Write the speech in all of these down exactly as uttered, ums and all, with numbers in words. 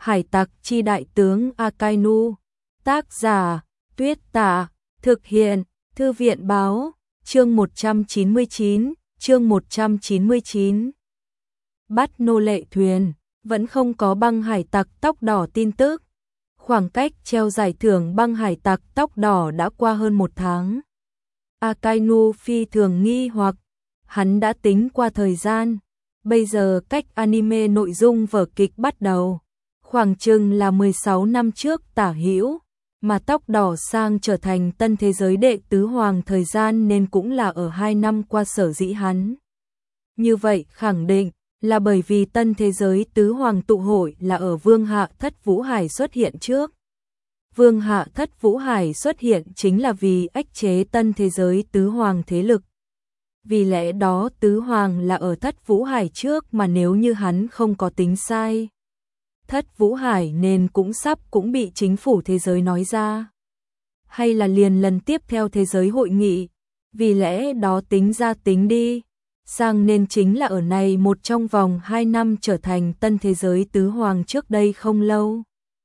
Hải tặc chi đại tướng Akainu. Tác giả, Tuyết Tạ. Thực hiện, Thư viện báo. Chương một trăm chín mươi chín, chương một trăm chín mươi chín. Bắt nô lệ thuyền, vẫn không có băng hải tặc tóc đỏ tin tức. Khoảng cách treo giải thưởng băng hải tặc tóc đỏ đã qua hơn một tháng. Akainu phi thường nghi hoặc, hắn đã tính qua thời gian. Bây giờ cách anime nội dung vở kịch bắt đầu, khoảng chừng là mười sáu năm trước tả hữu, mà tóc đỏ sang trở thành tân thế giới đệ tứ hoàng thời gian nên cũng là ở hai năm qua sở dĩ hắn. Như vậy khẳng định là bởi vì tân thế giới tứ hoàng tụ hội là ở Vương Hạ Thất Vũ Hải xuất hiện trước. Vương Hạ Thất Vũ Hải xuất hiện chính là vì ách chế tân thế giới tứ hoàng thế lực. Vì lẽ đó tứ hoàng là ở Thất Vũ Hải trước, mà nếu như hắn không có tính sai, Thất Vũ Hải nên cũng sắp cũng bị chính phủ thế giới nói ra. Hay là liền lần tiếp theo thế giới hội nghị, vì lẽ đó tính ra tính đi, sang nên chính là ở này một trong vòng hai năm trở thành tân thế giới tứ hoàng trước đây không lâu.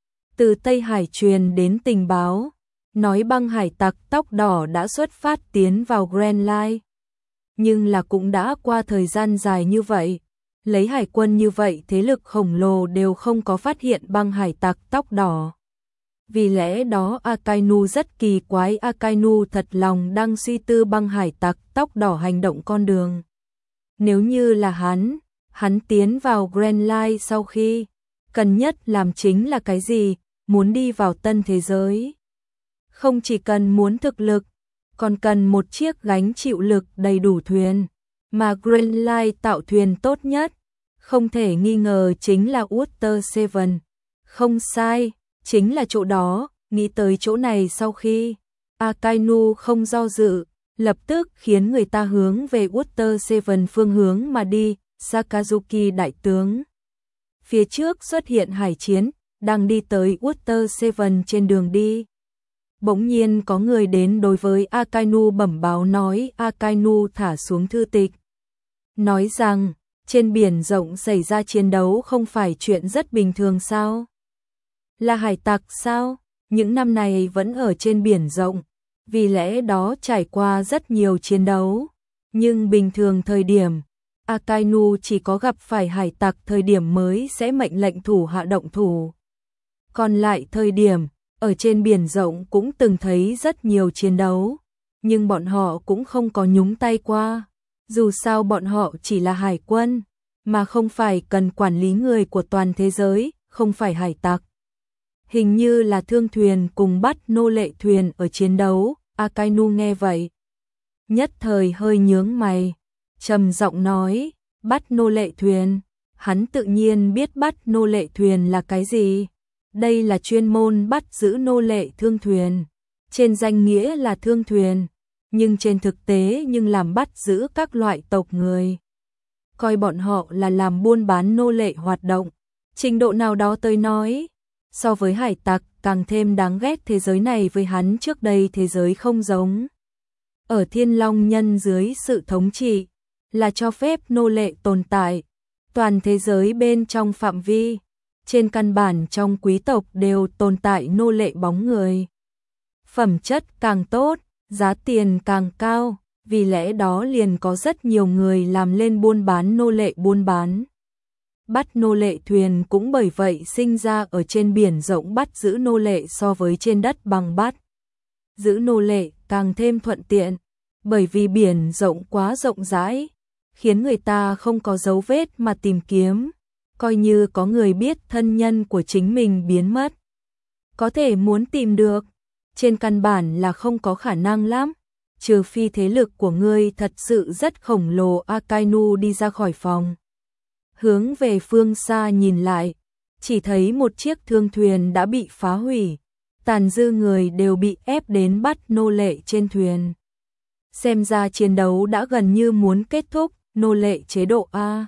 Từ Tây Hải truyền đến tình báo, nói băng hải tặc tóc đỏ đã xuất phát tiến vào Grand Line. Nhưng là cũng đã qua thời gian dài như vậy, lấy hải quân như vậy thế lực khổng lồ đều không có phát hiện băng hải tặc tóc đỏ. Vì lẽ đó Akainu rất kỳ quái, Akainu thật lòng đang suy tư băng hải tặc tóc đỏ hành động con đường. Nếu như là hắn, hắn tiến vào Grand Line sau khi, cần nhất làm chính là cái gì? Muốn đi vào tân thế giới. Không chỉ cần muốn thực lực, còn cần một chiếc gánh chịu lực đầy đủ thuyền, mà Grand Line tạo thuyền tốt nhất, không thể nghi ngờ chính là Water Seven. Không sai, chính là chỗ đó. Nghĩ tới chỗ này sau khi, Akainu không do dự, lập tức khiến người ta hướng về Water Seven phương hướng mà đi. Sakazuki đại tướng phía trước xuất hiện hải chiến, đang đi tới Water Seven trên đường đi. Bỗng nhiên có người đến đối với Akainu bẩm báo nói Akainu thả xuống thư tịch. Nói rằng, trên biển rộng xảy ra chiến đấu không phải chuyện rất bình thường sao? Là hải tặc sao? Những năm này vẫn ở trên biển rộng, vì lẽ đó trải qua rất nhiều chiến đấu. Nhưng bình thường thời điểm, Akainu chỉ có gặp phải hải tặc thời điểm mới sẽ mệnh lệnh thủ hạ động thủ. Còn lại thời điểm, ở trên biển rộng cũng từng thấy rất nhiều chiến đấu, nhưng bọn họ cũng không có nhúng tay qua. Dù sao bọn họ chỉ là hải quân, mà không phải cần quản lý người của toàn thế giới, không phải hải tặc. Hình như là thương thuyền cùng bắt nô lệ thuyền ở chiến đấu. Akainu nghe vậy, nhất thời hơi nhướng mày, trầm giọng nói, bắt nô lệ thuyền. Hắn tự nhiên biết bắt nô lệ thuyền là cái gì. Đây là chuyên môn bắt giữ nô lệ thương thuyền. Trên danh nghĩa là thương thuyền, nhưng trên thực tế nhưng làm bắt giữ các loại tộc người. Coi bọn họ là làm buôn bán nô lệ hoạt động. Trình độ nào đó tôi nói, so với hải tặc càng thêm đáng ghét. Thế giới này với hắn trước đây thế giới không giống. Ở Thiên Long Nhân dưới sự thống trị, là cho phép nô lệ tồn tại. Toàn thế giới bên trong phạm vi, trên căn bản trong quý tộc đều tồn tại nô lệ bóng người. Phẩm chất càng tốt, giá tiền càng cao, vì lẽ đó liền có rất nhiều người làm lên buôn bán nô lệ buôn bán. Bắt nô lệ thuyền cũng bởi vậy sinh ra ở trên biển rộng. Bắt giữ nô lệ so với trên đất bằng bắt giữ nô lệ càng thêm thuận tiện, bởi vì biển rộng quá rộng rãi, khiến người ta không có dấu vết mà tìm kiếm. Coi như có người biết thân nhân của chính mình biến mất, có thể muốn tìm được, trên căn bản là không có khả năng lắm, trừ phi thế lực của ngươi thật sự rất khổng lồ. Akainu đi ra khỏi phòng, hướng về phương xa nhìn lại, chỉ thấy một chiếc thương thuyền đã bị phá hủy, tàn dư người đều bị ép đến bắt nô lệ trên thuyền. Xem ra chiến đấu đã gần như muốn kết thúc. Nô lệ chế độ A.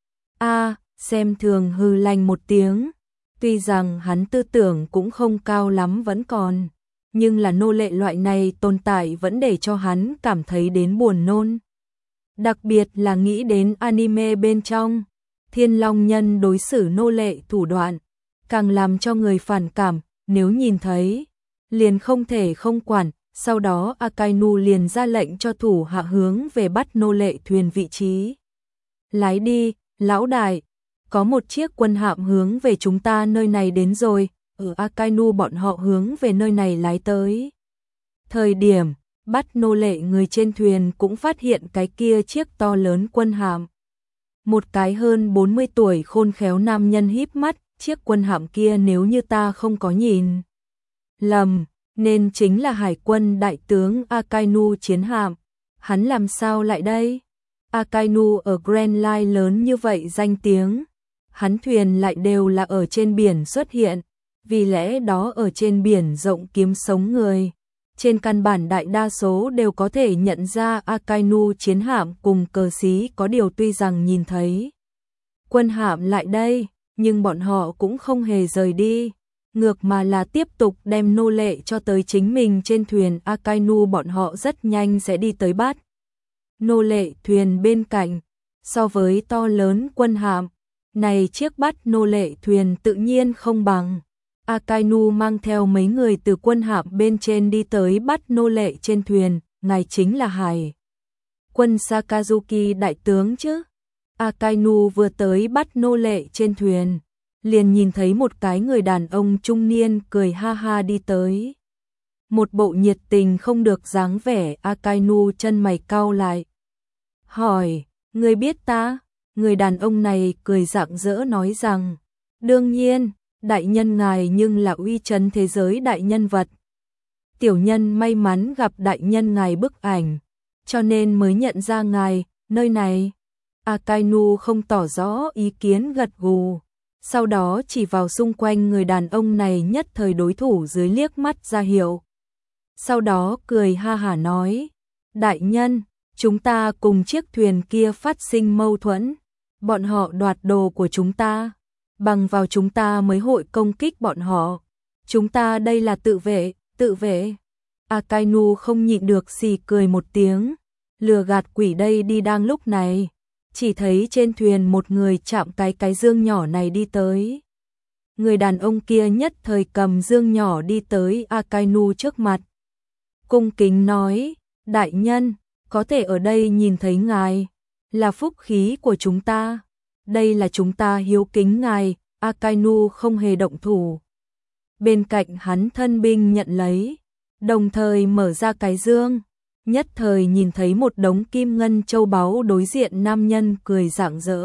A, xem thường hừ lạnh một tiếng. Tuy rằng hắn tư tưởng cũng không cao lắm vẫn còn, nhưng là nô lệ loại này tồn tại vẫn để cho hắn cảm thấy đến buồn nôn. Đặc biệt là nghĩ đến anime bên trong, Thiên Long Nhân đối xử nô lệ thủ đoạn, càng làm cho người phản cảm, nếu nhìn thấy, liền không thể không quản. Sau đó Akainu liền ra lệnh cho thủ hạ hướng về bắt nô lệ thuyền vị trí. Lái đi, lão đại, có một chiếc quân hạm hướng về chúng ta nơi này đến rồi. Ở Akainu bọn họ hướng về nơi này lái tới. Thời điểm bắt nô lệ, người trên thuyền cũng phát hiện cái kia chiếc to lớn quân hạm. Một cái hơn bốn mươi tuổi khôn khéo nam nhân híp mắt, chiếc quân hạm kia nếu như ta không có nhìn lầm, nên chính là hải quân đại tướng Akainu chiến hạm. Hắn làm sao lại đây? Akainu ở Grand Line lớn như vậy danh tiếng, hắn thuyền lại đều là ở trên biển xuất hiện, vì lẽ đó ở trên biển rộng kiếm sống người. Trên căn bản đại đa số đều có thể nhận ra Akainu chiến hạm cùng cờ xí, có điều tuy rằng nhìn thấy quân hạm lại đây, nhưng bọn họ cũng không hề rời đi, ngược mà là tiếp tục đem nô lệ cho tới chính mình trên thuyền. Akainu bọn họ rất nhanh sẽ đi tới bắt nô lệ thuyền bên cạnh. So với to lớn quân hạm, này chiếc bắt nô lệ thuyền tự nhiên không bằng. Akainu mang theo mấy người từ quân hạm bên trên đi tới bắt nô lệ trên thuyền. Ngài chính là hải quân Sakazuki đại tướng chứ? Akainu vừa tới bắt nô lệ trên thuyền, liền nhìn thấy một cái người đàn ông trung niên cười ha ha đi tới. Một bộ nhiệt tình không được dáng vẻ. Akainu chân mày cau lại, hỏi, người biết ta? Người đàn ông này cười rạng rỡ nói rằng, đương nhiên, đại nhân ngài nhưng là uy chấn thế giới đại nhân vật. Tiểu nhân may mắn gặp đại nhân ngài bức ảnh, cho nên mới nhận ra ngài, nơi này. Akainu không tỏ rõ ý kiến, gật gù. Sau đó chỉ vào xung quanh người đàn ông này, nhất thời đối thủ dưới liếc mắt ra hiệu. Sau đó cười ha hả nói, đại nhân, chúng ta cùng chiếc thuyền kia phát sinh mâu thuẫn, bọn họ đoạt đồ của chúng ta, bằng vào chúng ta mới hội công kích bọn họ. Chúng ta đây là tự vệ, tự vệ. Akainu không nhịn được xì cười một tiếng, lừa gạt quỷ đây đi. Đang lúc này, chỉ thấy trên thuyền một người chạm cái cái dương nhỏ này đi tới. Người đàn ông kia nhất thời cầm dương nhỏ đi tới Akainu trước mặt, cung kính nói, đại nhân, có thể ở đây nhìn thấy ngài, là phúc khí của chúng ta. Đây là chúng ta hiếu kính ngài. Akainu không hề động thủ. Bên cạnh hắn thân binh nhận lấy, đồng thời mở ra cái dương, nhất thời nhìn thấy một đống kim ngân châu báu. Đối diện nam nhân cười rạng rỡ.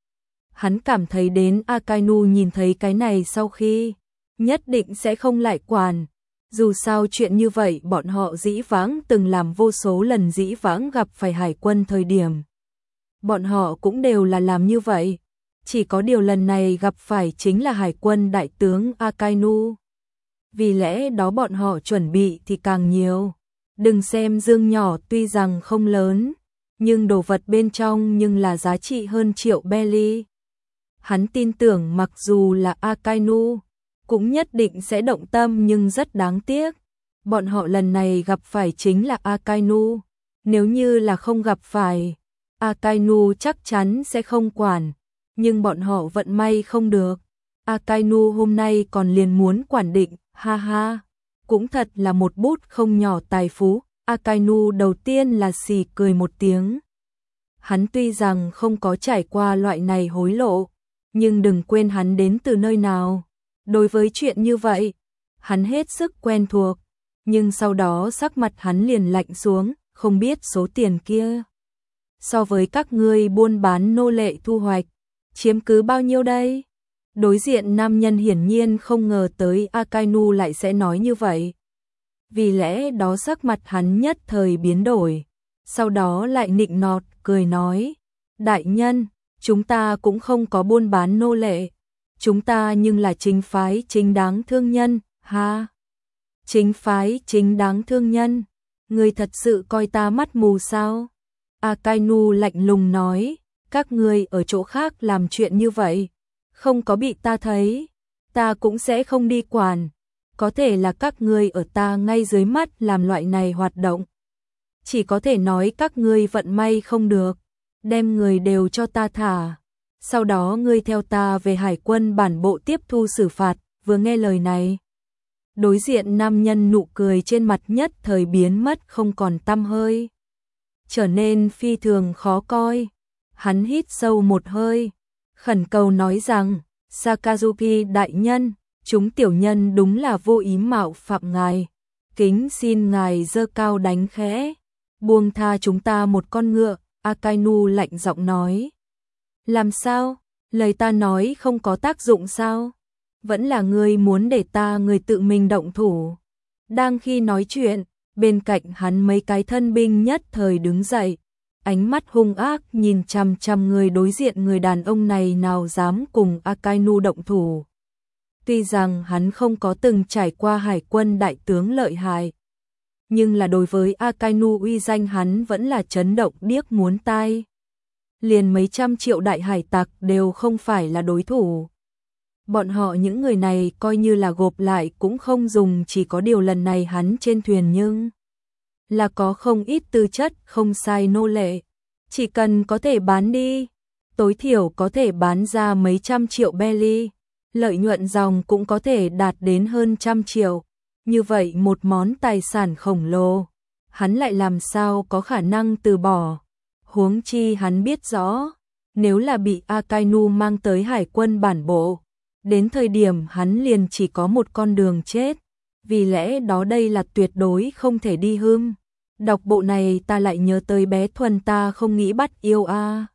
Hắn cảm thấy đến Akainu nhìn thấy cái này sau khi, nhất định sẽ không lại quản. Dù sao chuyện như vậy bọn họ dĩ vãng từng làm vô số lần. Dĩ vãng gặp phải hải quân thời điểm, bọn họ cũng đều là làm như vậy. Chỉ có điều lần này gặp phải chính là hải quân đại tướng Akainu, vì lẽ đó bọn họ chuẩn bị thì càng nhiều. Đừng xem dương nhỏ tuy rằng không lớn, nhưng đồ vật bên trong nhưng là giá trị hơn triệu belly. Hắn tin tưởng mặc dù là Akainu cũng nhất định sẽ động tâm, nhưng rất đáng tiếc, bọn họ lần này gặp phải chính là Akainu. Nếu như là không gặp phải, Akainu chắc chắn sẽ không quản, nhưng bọn họ vận may không được. Akainu hôm nay còn liền muốn quản định, ha ha, cũng thật là một bút không nhỏ tài phú. Akainu đầu tiên là xì cười một tiếng. Hắn tuy rằng không có trải qua loại này hối lộ, nhưng đừng quên hắn đến từ nơi nào. Đối với chuyện như vậy, hắn hết sức quen thuộc, nhưng sau đó sắc mặt hắn liền lạnh xuống, không biết số tiền kia so với các ngươi buôn bán nô lệ thu hoạch, chiếm cứ bao nhiêu đây? Đối diện nam nhân hiển nhiên không ngờ tới Akainu lại sẽ nói như vậy. Vì lẽ đó sắc mặt hắn nhất thời biến đổi, sau đó lại nịnh nọt, cười nói, đại nhân, chúng ta cũng không có buôn bán nô lệ, chúng ta nhưng là chính phái chính đáng thương nhân, ha. Chính phái chính đáng thương nhân, ngươi thật sự coi ta mắt mù sao? Akainu lạnh lùng nói, các ngươi ở chỗ khác làm chuyện như vậy, không có bị ta thấy, ta cũng sẽ không đi quản. Có thể là các ngươi ở ta ngay dưới mắt làm loại này hoạt động, chỉ có thể nói các ngươi vận may không được, đem người đều cho ta thả. sau đó ngươi theo ta về hải quân bản bộ tiếp thu xử phạt. Vừa nghe lời này, đối diện nam nhân nụ cười trên mặt nhất thời biến mất không còn tăm hơi, trở nên phi thường khó coi. Hắn hít sâu một hơi, khẩn cầu nói rằng, Sakazuki đại nhân, chúng tiểu nhân đúng là vô ý mạo phạm ngài, kính xin ngài giơ cao đánh khẽ, buông tha chúng ta một con ngựa. Akainu lạnh giọng nói. Làm sao? Lời ta nói không có tác dụng sao? Vẫn là ngươi muốn để ta người tự mình động thủ. Đang khi nói chuyện, bên cạnh hắn mấy cái thân binh nhất thời đứng dậy, ánh mắt hung ác nhìn chằm chằm người đối diện. Người đàn ông này nào dám cùng Akainu động thủ. Tuy rằng hắn không có từng trải qua hải quân đại tướng lợi hại, nhưng là đối với Akainu uy danh hắn vẫn là chấn động điếc muốn tai. Liền mấy trăm triệu đại hải tặc đều không phải là đối thủ. Bọn họ những người này coi như là gộp lại cũng không dùng, chỉ có điều lần này hắn trên thuyền nhưng là có không ít tư chất không sai nô lệ. Chỉ cần có thể bán đi, tối thiểu có thể bán ra mấy trăm triệu belly, lợi nhuận dòng cũng có thể đạt đến hơn trăm triệu. Như vậy một món tài sản khổng lồ, hắn lại làm sao có khả năng từ bỏ. Huống chi hắn biết rõ, nếu là bị Akainu mang tới hải quân bản bộ, đến thời điểm hắn liền chỉ có một con đường chết. Vì lẽ đó đây là tuyệt đối không thể đi hưm. Đọc bộ này ta lại nhớ tới bé Thuần, ta không nghĩ bắt yêu a.